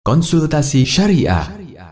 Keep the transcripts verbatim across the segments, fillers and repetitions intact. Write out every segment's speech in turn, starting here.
Konsultasi Syariah.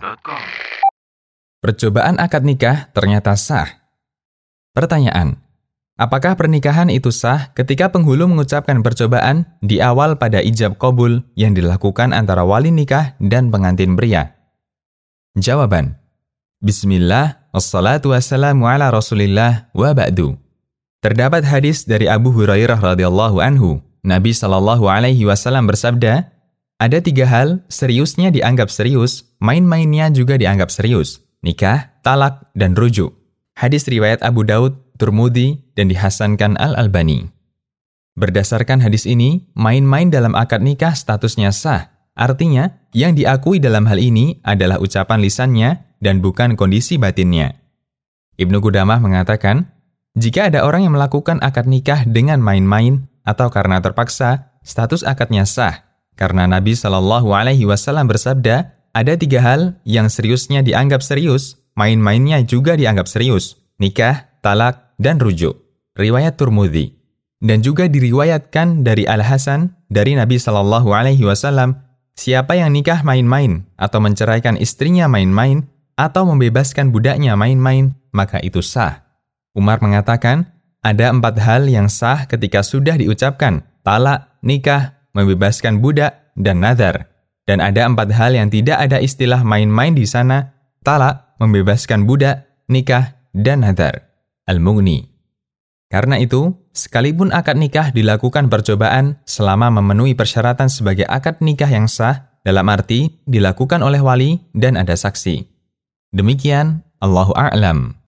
Percobaan akad nikah ternyata sah. Pertanyaan: apakah pernikahan itu sah ketika penghulu mengucapkan percobaan di awal pada ijab qabul yang dilakukan antara wali nikah dan pengantin pria? Jawaban: Bismillah, wassalatu wassalamu ala rasulillah wa ba'du. Terdapat hadis dari Abu Hurairah radhiyallahu anhu, Nabi sallallahu alaihi wasallam bersabda, ada tiga hal, seriusnya dianggap serius, main-mainnya juga dianggap serius. Nikah, talak, dan rujuk. Hadis riwayat Abu Daud, Tirmidzi, dan dihasankan Al-Albani. Berdasarkan hadis ini, main-main dalam akad nikah statusnya sah. Artinya, yang diakui dalam hal ini adalah ucapan lisannya dan bukan kondisi batinnya. Ibnu Qudamah mengatakan, jika ada orang yang melakukan akad nikah dengan main-main atau karena terpaksa, status akadnya sah. Karena Nabi Shallallahu Alaihi Wasallam bersabda, ada tiga hal yang seriusnya dianggap serius, main-mainnya juga dianggap serius, nikah, talak, dan rujuk. Riwayat Tirmidzi. Dan juga diriwayatkan dari Al-Hasan dari Nabi Shallallahu Alaihi Wasallam, siapa yang nikah main-main atau menceraikan istrinya main-main atau membebaskan budaknya main-main, maka itu sah. Umar mengatakan, ada empat hal yang sah ketika sudah diucapkan talak, nikah, membebaskan budak, dan nazar. Dan ada empat hal yang tidak ada istilah main-main di sana, talak, membebaskan budak, nikah, dan nazar. Al-Mughni. Karena itu, sekalipun akad nikah dilakukan percobaan selama memenuhi persyaratan sebagai akad nikah yang sah, dalam arti dilakukan oleh wali dan ada saksi. Demikian, Allahu a'lam.